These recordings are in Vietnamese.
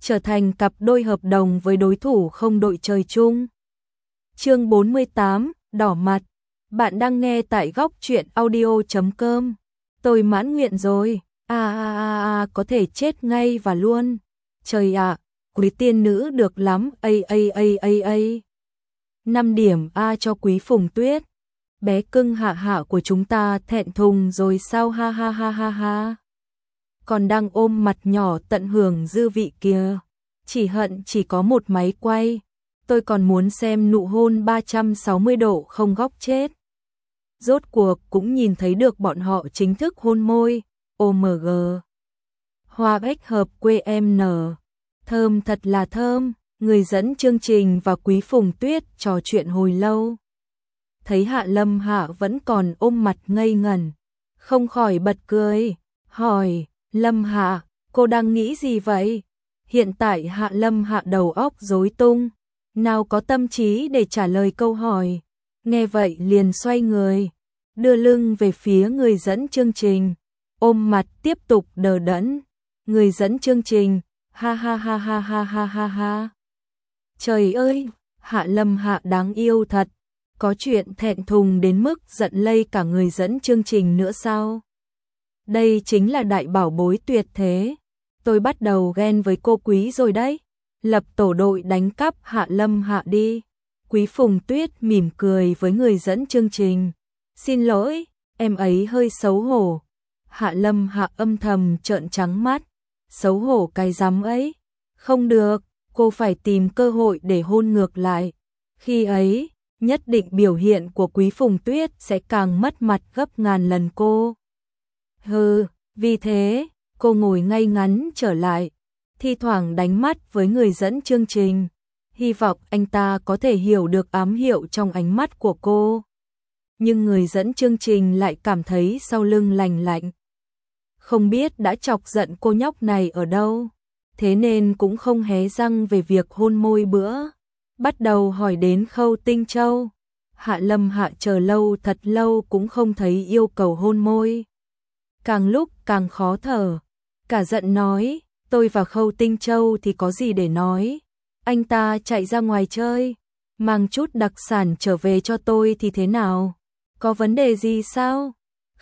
trở thành cặp đôi hợp đồng với đối thủ không đội trời chung. Chương 48, đỏ mặt. Bạn đang nghe tại góc truyện audio.com. Tôi mãn nguyện rồi. Có thể chết ngay và luôn. Trời ạ, quý tiên nữ được lắm. 5 điểm A cho quý Phùng Tuyết. Bé cưng Hạ Hạ của chúng ta thẹn thùng rồi sao, ha ha ha ha ha. Còn đang ôm mặt nhỏ tận hưởng dư vị kìa. Chỉ hận chỉ có một máy quay. Tôi còn muốn xem nụ hôn 360 độ không góc chết. Rốt cuộc cũng nhìn thấy được bọn họ chính thức hôn môi. OMG. Hoa bách hợp quê em nở. Thơm thật là thơm. Người dẫn chương trình và quý Phùng Tuyết trò chuyện hồi lâu. Thấy Hạ Lâm Hạ vẫn còn ôm mặt ngây ngẩn, không khỏi bật cười, hỏi, Lâm Hạ, cô đang nghĩ gì vậy? Hiện tại Hạ Lâm Hạ đầu óc rối tung, nào có tâm trí để trả lời câu hỏi. Nghe vậy liền xoay người, đưa lưng về phía người dẫn chương trình, ôm mặt tiếp tục đờ đẫn. Người dẫn chương trình, ha ha ha ha ha ha ha ha. Trời ơi, Hạ Lâm Hạ đáng yêu thật. Có chuyện thẹn thùng đến mức giận lây cả người dẫn chương trình nữa sao? Đây chính là đại bảo bối tuyệt thế. Tôi bắt đầu ghen với cô Quý rồi đấy. Lập tổ đội đánh cắp Hạ Lâm Hạ đi. Quý Phùng Tuyết mỉm cười với người dẫn chương trình. Xin lỗi, em ấy hơi xấu hổ. Hạ Lâm Hạ âm thầm trợn trắng mắt. Xấu hổ cái rắm ấy. Không được, cô phải tìm cơ hội để hôn ngược lại. Khi ấy, nhất định biểu hiện của quý Phùng Tuyết sẽ càng mất mặt gấp ngàn lần cô. Vì thế, cô ngồi ngay ngắn trở lại, thi thoảng đánh mắt với người dẫn chương trình, hy vọng anh ta có thể hiểu được ám hiệu trong ánh mắt của cô. Nhưng người dẫn chương trình lại cảm thấy sau lưng lành lạnh. Không biết đã chọc giận cô nhóc này ở đâu, thế nên cũng không hé răng về việc hôn môi bữa. Bắt đầu hỏi đến Khâu Tinh Châu. Hạ Lâm Hạ chờ lâu thật lâu cũng không thấy yêu cầu hôn môi. Càng lúc càng khó thở. Cả giận nói, tôi và Khâu Tinh Châu thì có gì để nói. Anh ta chạy ra ngoài chơi, mang chút đặc sản trở về cho tôi thì thế nào? Có vấn đề gì sao?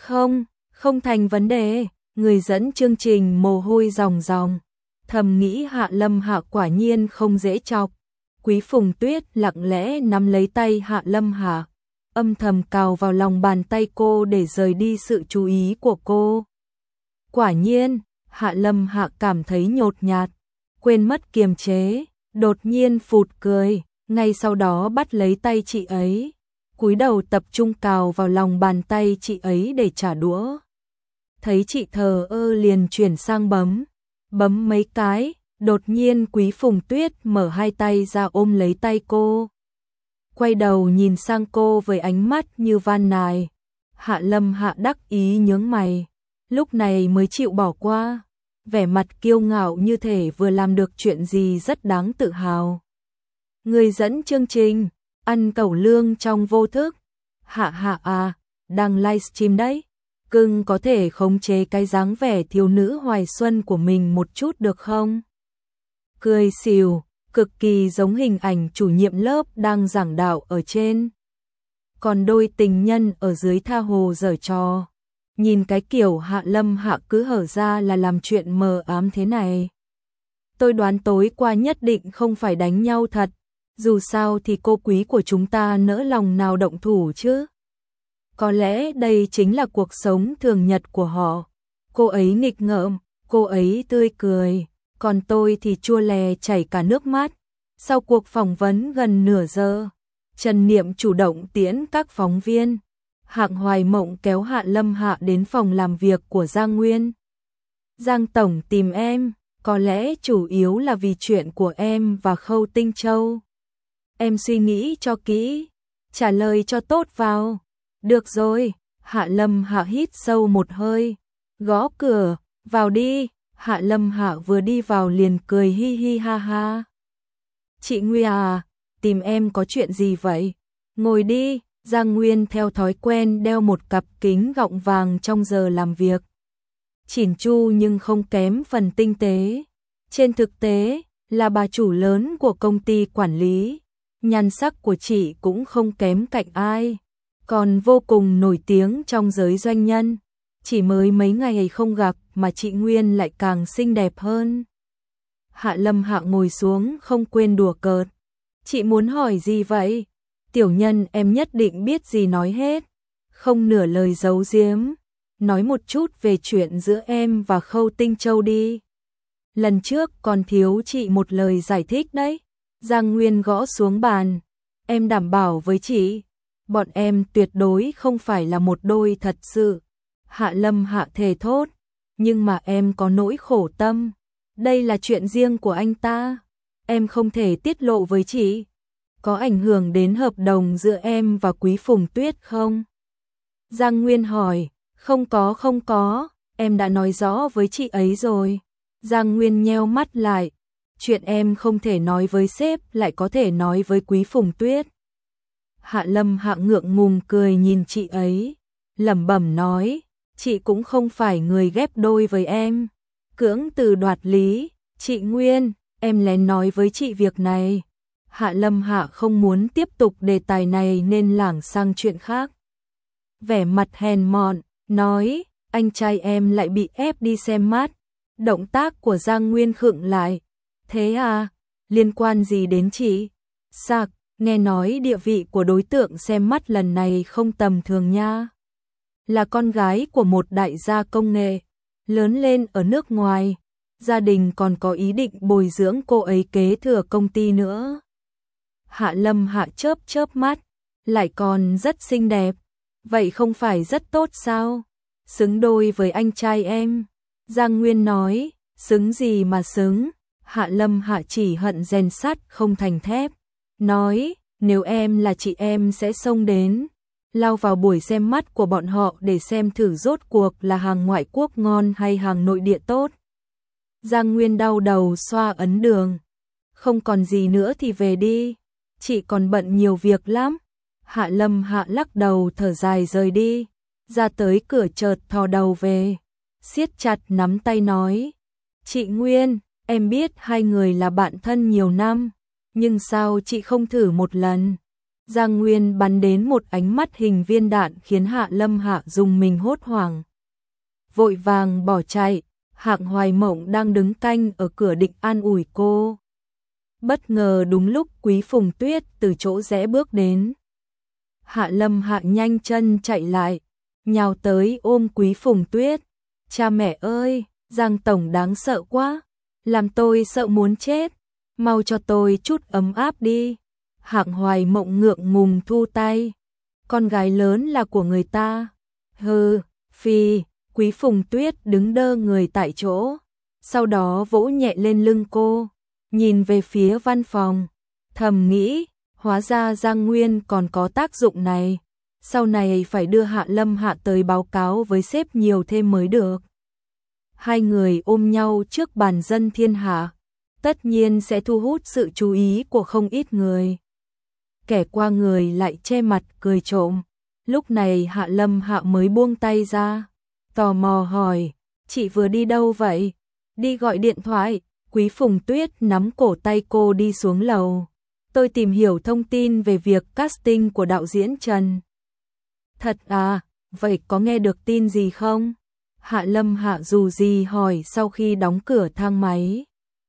Không thành vấn đề. Người dẫn chương trình mồ hôi ròng ròng. Thầm nghĩ Hạ Lâm Hạ quả nhiên không dễ chọc. Quý Phùng Tuyết lặng lẽ nắm lấy tay Hạ Lâm Hạ, âm thầm cào vào lòng bàn tay cô để rời đi sự chú ý của cô. Quả nhiên, Hạ Lâm Hạ cảm thấy nhột nhạt, quên mất kiềm chế, đột nhiên phụt cười, ngay sau đó bắt lấy tay chị ấy, cúi đầu tập trung cào vào lòng bàn tay chị ấy để trả đũa. Thấy chị thờ ơ liền chuyển sang bấm mấy cái. Đột nhiên quý Phùng Tuyết mở hai tay ra ôm lấy tay cô. Quay đầu nhìn sang cô với ánh mắt như van nài. Hạ Lâm Hạ đắc ý nhướng mày. Lúc này mới chịu bỏ qua. Vẻ mặt kiêu ngạo như thể vừa làm được chuyện gì rất đáng tự hào. Người dẫn chương trình, ăn cẩu lương trong vô thức. Hạ Hạ à, đang livestream đấy. Cưng có thể khống chế cái dáng vẻ thiếu nữ hoài xuân của mình một chút được không? Cười xìu, cực kỳ giống hình ảnh chủ nhiệm lớp đang giảng đạo ở trên. Còn đôi tình nhân ở dưới tha hồ giở trò. Nhìn cái kiểu Hạ Lâm Hạ cứ hở ra là làm chuyện mờ ám thế này. Tôi đoán tối qua nhất định không phải đánh nhau thật. Dù sao thì cô Quý của chúng ta nỡ lòng nào động thủ chứ. Có lẽ đây chính là cuộc sống thường nhật của họ. Cô ấy nghịch ngợm, cô ấy tươi cười. Còn tôi thì chua lè chảy cả nước mắt. Sau cuộc phỏng vấn gần nửa giờ, Trần Niệm chủ động tiễn các phóng viên. Hạng Hoài Mộng kéo Hạ Lâm Hạ đến phòng làm việc của Giang Nguyên. Giang Tổng tìm em, có lẽ chủ yếu là vì chuyện của em và Khâu Tinh Châu. Em suy nghĩ cho kỹ, trả lời cho tốt vào. Được rồi, Hạ Lâm Hạ hít sâu một hơi, gõ cửa, vào đi. Hạ Lâm Hạ vừa đi vào liền cười hi hi ha ha. Chị Nguy à, tìm em có chuyện gì vậy? Ngồi đi. Giang Nguyên theo thói quen đeo một cặp kính gọng vàng trong giờ làm việc. Chỉn chu nhưng không kém phần tinh tế. Trên thực tế, là bà chủ lớn của công ty quản lý. Nhan sắc của chị cũng không kém cạnh ai, còn vô cùng nổi tiếng trong giới doanh nhân. Chỉ mới mấy ngày không gặp mà chị Nguyên lại càng xinh đẹp hơn. Hạ Lâm Hạ ngồi xuống không quên đùa cợt. Chị muốn hỏi gì vậy? Tiểu nhân em nhất định biết gì nói hết, không nửa lời giấu giếm. Nói một chút về chuyện giữa em và Khâu Tinh Châu đi. Lần trước còn thiếu chị một lời giải thích đấy. Giang Nguyên gõ xuống bàn. Em đảm bảo với chị, bọn em tuyệt đối không phải là một đôi thật sự. Hạ Lâm Hạ thề thốt. Nhưng mà em có nỗi khổ tâm. Đây là chuyện riêng của anh ta. Em không thể tiết lộ với chị. Có ảnh hưởng đến hợp đồng giữa em và Quý Phùng Tuyết không? Giang Nguyên hỏi. Không có, em đã nói rõ với chị ấy rồi. Giang Nguyên nheo mắt lại. Chuyện em không thể nói với sếp lại có thể nói với Quý Phùng Tuyết. Hạ Lâm Hạ ngượng ngùng cười nhìn chị ấy, lẩm bẩm nói, chị cũng không phải người ghép đôi với em. Cưỡng từ đoạt lý, chị Nguyên, em lén nói với chị việc này. Hạ Lâm Hạ không muốn tiếp tục đề tài này nên lảng sang chuyện khác. Vẻ mặt hèn mọn, nói, anh trai em lại bị ép đi xem mắt. Động tác của Giang Nguyên khựng lại. Thế à, liên quan gì đến chị? Sạc, nghe nói địa vị của đối tượng xem mắt lần này không tầm thường nha. Là con gái của một đại gia công nghệ, lớn lên ở nước ngoài. Gia đình còn có ý định bồi dưỡng cô ấy kế thừa công ty nữa. Hạ Lâm Hạ chớp chớp mắt, lại còn rất xinh đẹp. Vậy không phải rất tốt sao? Xứng đôi với anh trai em. Giang Nguyên nói, xứng gì mà xứng. Hạ Lâm Hạ chỉ hận rèn sắt không thành thép. Nói, nếu em là chị em sẽ xông đến, lao vào buổi xem mắt của bọn họ để xem thử rốt cuộc là hàng ngoại quốc ngon hay hàng nội địa tốt. Giang Nguyên đau đầu xoa ấn đường. Không còn gì nữa thì về đi. Chị còn bận nhiều việc lắm. Hạ Lâm Hạ lắc đầu thở dài rời đi. Ra tới cửa chợt thò đầu về. Siết chặt nắm tay nói. Chị Nguyên, em biết hai người là bạn thân nhiều năm. Nhưng sao chị không thử một lần? Giang Nguyên bắn đến một ánh mắt hình viên đạn khiến Hạ Lâm Hạ dùng mình hốt hoảng. Vội vàng bỏ chạy. Hạng Hoài Mộng đang đứng canh ở cửa định an ủi cô. Bất ngờ đúng lúc Quý Phùng Tuyết từ chỗ rẽ bước đến. Hạ Lâm Hạ nhanh chân chạy lại, nhào tới ôm Quý Phùng Tuyết. Cha mẹ ơi, Giang Tổng đáng sợ quá, làm tôi sợ muốn chết, mau cho tôi chút ấm áp đi. Hạng Hoài Mộng ngượng ngùng thu tay. Con gái lớn là của người ta. Hừ, phi. Quý Phùng Tuyết đứng đơ người tại chỗ, sau đó vỗ nhẹ lên lưng cô, nhìn về phía văn phòng, thầm nghĩ, hóa ra Giang Nguyên còn có tác dụng này, sau này phải đưa Hạ Lâm Hạ tới báo cáo với sếp nhiều thêm mới được. Hai người ôm nhau trước bàn dân thiên hạ, tất nhiên sẽ thu hút sự chú ý của không ít người. Kẻ qua người lại che mặt cười trộm, lúc này Hạ Lâm Hạ mới buông tay ra. Tò mò hỏi, chị vừa đi đâu vậy? Đi gọi điện thoại. Quý Phùng Tuyết nắm cổ tay cô đi xuống lầu. Tôi tìm hiểu thông tin về việc casting của đạo diễn Trần. Thật à, vậy có nghe được tin gì không? Hạ Lâm Hạ dù gì hỏi sau khi đóng cửa thang máy.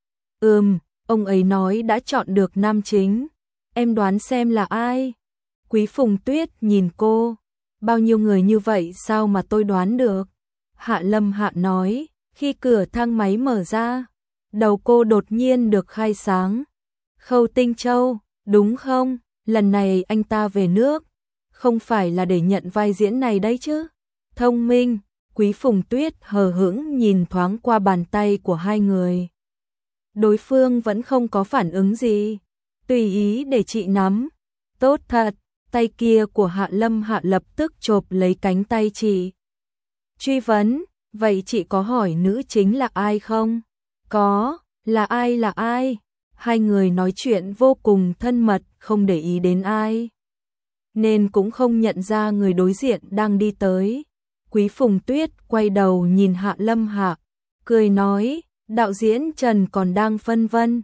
Ông ấy nói đã chọn được nam chính. Em đoán xem là ai? Quý Phùng Tuyết nhìn cô. Bao nhiêu người như vậy sao mà tôi đoán được? Hạ Lâm Hạ nói, khi cửa thang máy mở ra, đầu cô đột nhiên được khai sáng. Khâu Tinh Châu, đúng không? Lần này anh ta về nước, không phải là để nhận vai diễn này đấy chứ? Thông minh. Quý Phùng Tuyết hờ hững nhìn thoáng qua bàn tay của hai người. Đối phương vẫn không có phản ứng gì. Tùy ý để chị nắm. Tốt thật. Tay kia của Hạ Lâm Hạ lập tức chộp lấy cánh tay chị. Truy vấn, vậy chị có hỏi nữ chính là ai không? Có, là ai? Hai người nói chuyện vô cùng thân mật, không để ý đến ai. Nên cũng không nhận ra người đối diện đang đi tới. Quý Phùng Tuyết quay đầu nhìn Hạ Lâm Hạ, cười nói, đạo diễn Trần còn đang phân vân.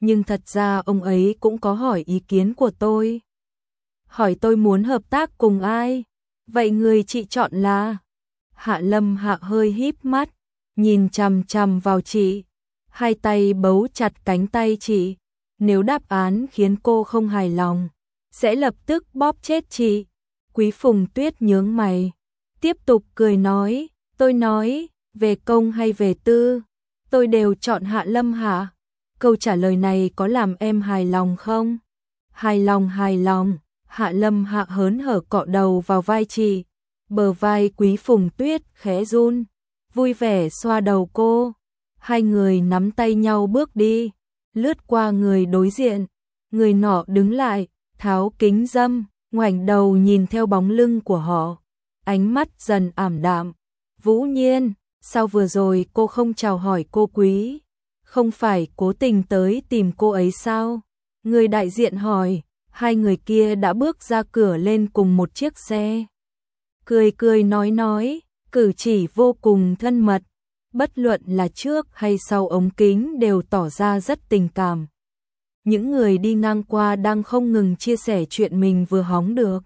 nhưng thật ra ông ấy cũng có hỏi ý kiến của tôi. Hỏi tôi muốn hợp tác cùng ai? Vậy người chị chọn là? Hạ Lâm Hạ hơi híp mắt, nhìn chằm chằm vào chị, hai tay bấu chặt cánh tay chị. Nếu đáp án khiến cô không hài lòng, sẽ lập tức bóp chết chị. Quý Phùng Tuyết nhướng mày, tiếp tục cười nói, tôi nói, về công hay về tư, tôi đều chọn Hạ Lâm Hạ. Câu trả lời này có làm em hài lòng không? Hài lòng, hài lòng. Hạ Lâm Hạ hớn hở cọ đầu vào vai chị, bờ vai Quý Phùng Tuyết khẽ run, vui vẻ xoa đầu cô. Hai người nắm tay nhau bước đi, lướt qua người đối diện, người nọ đứng lại, tháo kính râm, ngoảnh đầu nhìn theo bóng lưng của họ, ánh mắt dần ảm đạm. Vũ Nhiên, sao vừa rồi cô không chào hỏi cô Quý? Không phải cố tình tới tìm cô ấy sao? Người đại diện hỏi. Hai người kia đã bước ra cửa lên cùng một chiếc xe. Cười cười nói, cử chỉ vô cùng thân mật, bất luận là trước hay sau ống kính đều tỏ ra rất tình cảm. Những người đi ngang qua đang không ngừng chia sẻ chuyện mình vừa hóng được.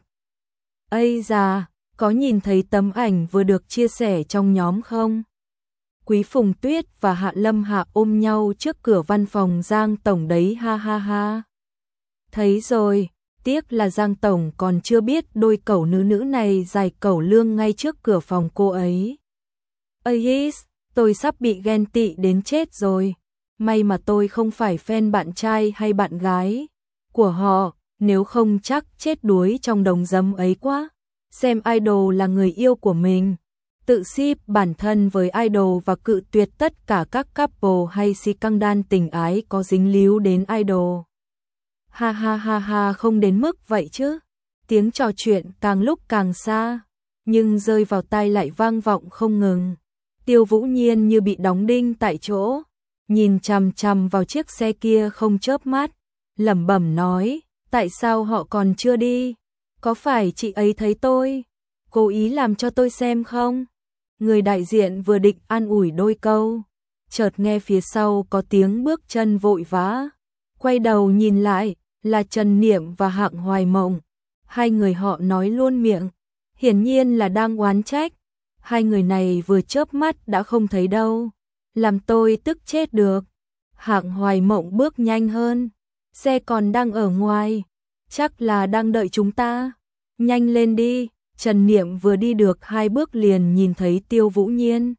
Ây da, có nhìn thấy tấm ảnh vừa được chia sẻ trong nhóm không? Quý Phùng Tuyết và Hạ Lâm Hạ ôm nhau trước cửa văn phòng Giang Tổng đấy, ha ha ha. Thấy rồi, tiếc là Giang Tổng còn chưa biết đôi cẩu nữ nữ này giải cẩu lương ngay trước cửa phòng cô ấy. Ây, tôi sắp bị ghen tị đến chết rồi. May mà tôi không phải fan bạn trai hay bạn gái của họ, nếu không chắc chết đuối trong đống giấm ấy quá. Xem idol là người yêu của mình, tự ship bản thân với idol và cự tuyệt tất cả các couple hay scandal tình ái có dính líu đến idol. Ha ha ha ha, không đến mức vậy chứ. Tiếng trò chuyện càng lúc càng xa, nhưng rơi vào tai lại vang vọng không ngừng. Tiêu Vũ Nhiên như bị đóng đinh tại chỗ, nhìn chằm chằm vào chiếc xe kia không chớp mắt, lẩm bẩm nói, tại sao họ còn chưa đi? Có phải chị ấy thấy tôi cố ý làm cho tôi xem không? Người đại diện vừa định an ủi đôi câu, chợt nghe phía sau có tiếng bước chân vội vã, quay đầu nhìn lại, là Trần Niệm và Hạng Hoài Mộng. Hai người họ nói luôn miệng, hiển nhiên là đang oán trách. Hai người này vừa chớp mắt đã không thấy đâu, làm tôi tức chết được. Hạng Hoài Mộng bước nhanh hơn, xe còn đang ở ngoài, chắc là đang đợi chúng ta. Nhanh lên đi. Trần Niệm vừa đi được 2 bước liền nhìn thấy Tiêu Vũ Nhiên.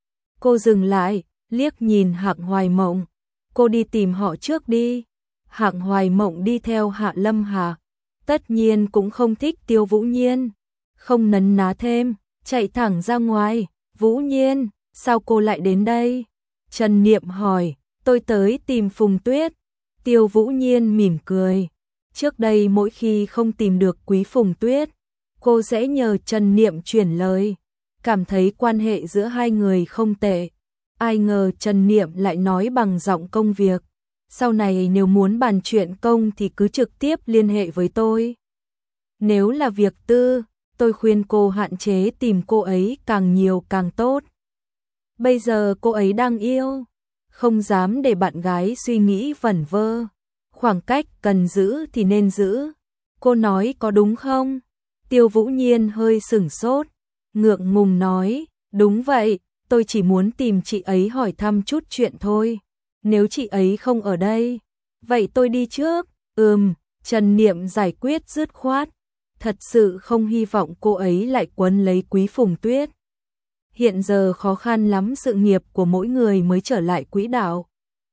Cô dừng lại, liếc nhìn Hạng Hoài Mộng, cô đi tìm họ trước đi. Hạng Hoài Mộng đi theo Hạ Lâm Hạ, tất nhiên cũng không thích Tiêu Vũ Nhiên, không nấn ná thêm, chạy thẳng ra ngoài. Vũ Nhiên, sao cô lại đến đây? Trần Niệm hỏi. Tôi tới tìm Phùng Tuyết. Tiêu Vũ Nhiên mỉm cười. Trước đây mỗi khi không tìm được Quý Phùng Tuyết, cô sẽ nhờ Trần Niệm chuyển lời, cảm thấy quan hệ giữa hai người không tệ. Ai ngờ Trần Niệm lại nói bằng giọng công việc, sau này nếu muốn bàn chuyện công thì cứ trực tiếp liên hệ với tôi. Nếu là việc tư, tôi khuyên cô hạn chế tìm cô ấy càng nhiều càng tốt. Bây giờ cô ấy đang yêu, không dám để bạn gái suy nghĩ vẩn vơ. Khoảng cách cần giữ thì nên giữ. Cô nói có đúng không? Tiêu Vũ Nhiên hơi sửng sốt, ngượng ngùng nói, đúng vậy, tôi chỉ muốn tìm chị ấy hỏi thăm chút chuyện thôi. Nếu chị ấy không ở đây, vậy tôi đi trước. Trần Niệm giải quyết dứt khoát, thật sự không hy vọng cô ấy lại quấn lấy Quý Phùng Tuyết. Hiện giờ khó khăn lắm, sự nghiệp của mỗi người mới trở lại quỹ đạo.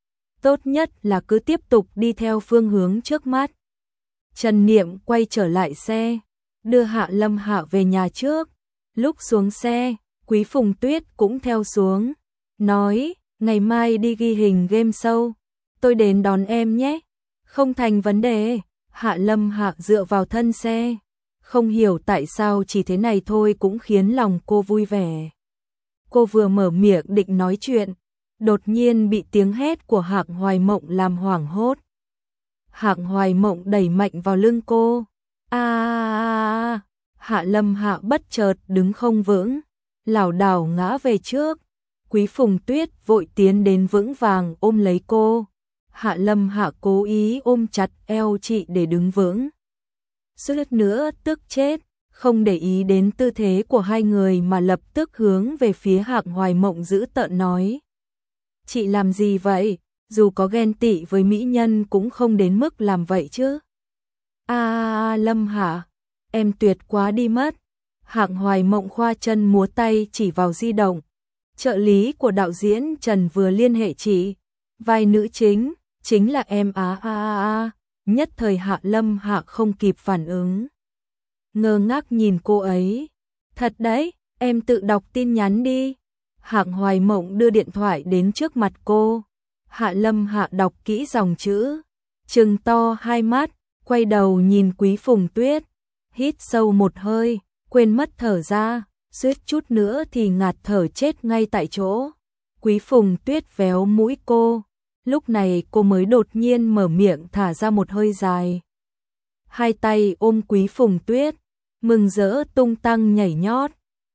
Tốt nhất là cứ tiếp tục đi theo phương hướng trước mắt. Trần Niệm quay trở lại xe, đưa Hạ Lâm Hạ về nhà trước. Lúc xuống xe, Quý Phùng Tuyết cũng theo xuống, nói, ngày mai đi ghi hình game show, tôi đến đón em nhé. Không thành vấn đề. Hạ Lâm Hạ dựa vào thân xe, không hiểu tại sao chỉ thế này thôi cũng khiến lòng cô vui vẻ. Cô vừa mở miệng định nói chuyện, đột nhiên bị tiếng hét của Hạng Hoài Mộng làm hoảng hốt. Hạng Hoài Mộng đẩy mạnh vào lưng cô. Hạ Lâm Hạ bất chợt đứng không vững, lảo đảo ngã về trước. Quý Phùng Tuyết vội tiến đến vững vàng ôm lấy cô. Hạ Lâm Hạ cố ý ôm chặt eo chị để đứng vững. Suýt nữa tức chết, không để ý đến tư thế của hai người mà lập tức hướng về phía Hạng Hoài Mộng dữ tợn nói. Chị làm gì vậy? Dù có ghen tị với mỹ nhân cũng không đến mức làm vậy chứ. Lâm Hạ, em tuyệt quá đi mất. Hạng Hoài Mộng khoa chân múa tay chỉ vào di động. Trợ lý của đạo diễn Trần vừa liên hệ chị. Vai nữ chính là em Nhất thời Hạ Lâm Hạ không kịp phản ứng. Ngơ ngác nhìn cô ấy. Thật đấy, em tự đọc tin nhắn đi. Hạng Hoài Mộng đưa điện thoại đến trước mặt cô. Hạ Lâm Hạ đọc kỹ dòng chữ. Trừng to hai mắt, quay đầu nhìn Quý Phùng Tuyết. Hít sâu một hơi, quên mất thở ra, suýt chút nữa thì ngạt thở chết ngay tại chỗ. Quý Phùng Tuyết véo mũi cô. Lúc này cô mới đột nhiên mở miệng thả ra một hơi dài. Hai tay ôm Quý Phùng Tuyết, mừng rỡ tung tăng nhảy nhót.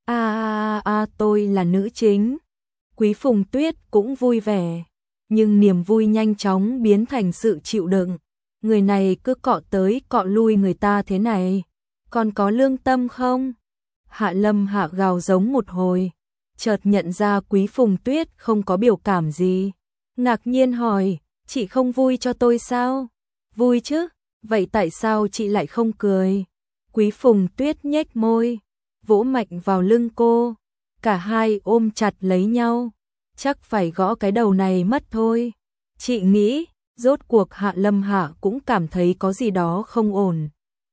Tôi là nữ chính. Quý Phùng Tuyết cũng vui vẻ, nhưng niềm vui nhanh chóng biến thành sự chịu đựng. Người này cứ cọ tới cọ lui người ta thế này, còn có lương tâm không? Hạ Lâm Hạ gào giống một hồi, chợt nhận ra Quý Phùng Tuyết không có biểu cảm gì. Ngạc nhiên hỏi, chị không vui cho tôi sao? Vui chứ, vậy tại sao chị lại không cười? Quý Phùng Tuyết nhếch môi, vỗ mạnh vào lưng cô. Cả hai ôm chặt lấy nhau, chắc phải gõ cái đầu này mất thôi. Chị nghĩ, rốt cuộc Hạ Lâm Hạ cũng cảm thấy có gì đó không ổn.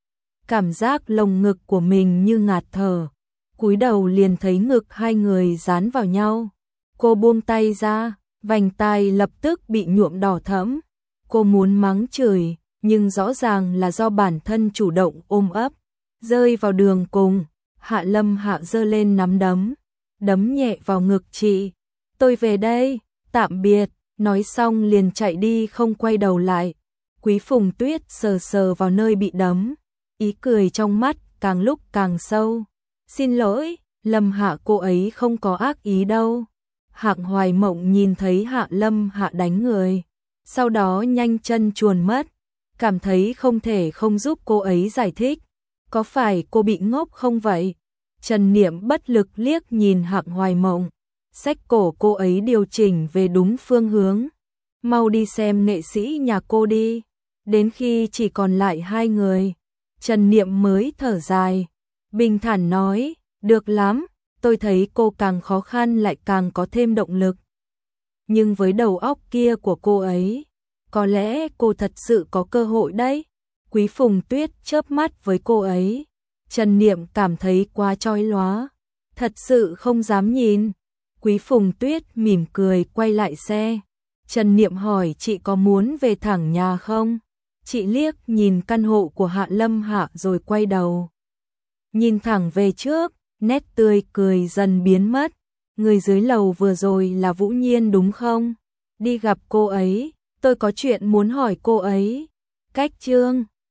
Cảm giác lồng ngực của mình như ngạt thở, cúi đầu liền thấy ngực hai người dán vào nhau. Cô buông tay ra, vành tai lập tức bị nhuộm đỏ thẫm. Cô muốn mắng chửi, nhưng rõ ràng là do bản thân chủ động ôm ấp. Rơi vào đường cùng, Hạ Lâm Hạ giơ lên nắm đấm, đấm nhẹ vào ngực chị. Tôi về đây, tạm biệt, nói xong liền chạy đi không quay đầu lại. Quý Phùng Tuyết sờ sờ vào nơi bị đấm, ý cười trong mắt càng lúc càng sâu. Xin lỗi, Lâm Hạ, cô ấy không có ác ý đâu. Hạng Hoài Mộng nhìn thấy Hạ Lâm Hạ đánh người, sau đó nhanh chân chuồn mất, cảm thấy không thể không giúp cô ấy giải thích. Có phải cô bị ngốc không vậy? Trần Niệm bất lực liếc nhìn Hạng Hoài Mộng, xách cổ cô ấy điều chỉnh về đúng phương hướng. Mau đi xem nghệ sĩ nhà cô đi. Đến khi chỉ còn lại hai người, Trần Niệm mới thở dài, bình thản nói, được lắm, tôi thấy cô càng khó khăn lại càng có thêm động lực. Nhưng với đầu óc kia của cô ấy, có lẽ cô thật sự có cơ hội đấy. Quý Phùng Tuyết chớp mắt với cô ấy. Trần Niệm cảm thấy quá chói lóa, thật sự không dám nhìn. Quý Phùng Tuyết mỉm cười quay lại xe. Trần Niệm hỏi, chị có muốn về thẳng nhà không? Chị liếc nhìn căn hộ của Hạ Lâm Hạ rồi quay đầu, nhìn thẳng về trước, nét tươi cười dần biến mất. Người dưới lầu vừa rồi là Vũ Nhiên đúng không? Đi gặp cô ấy, tôi có chuyện muốn hỏi cô ấy. Cách chương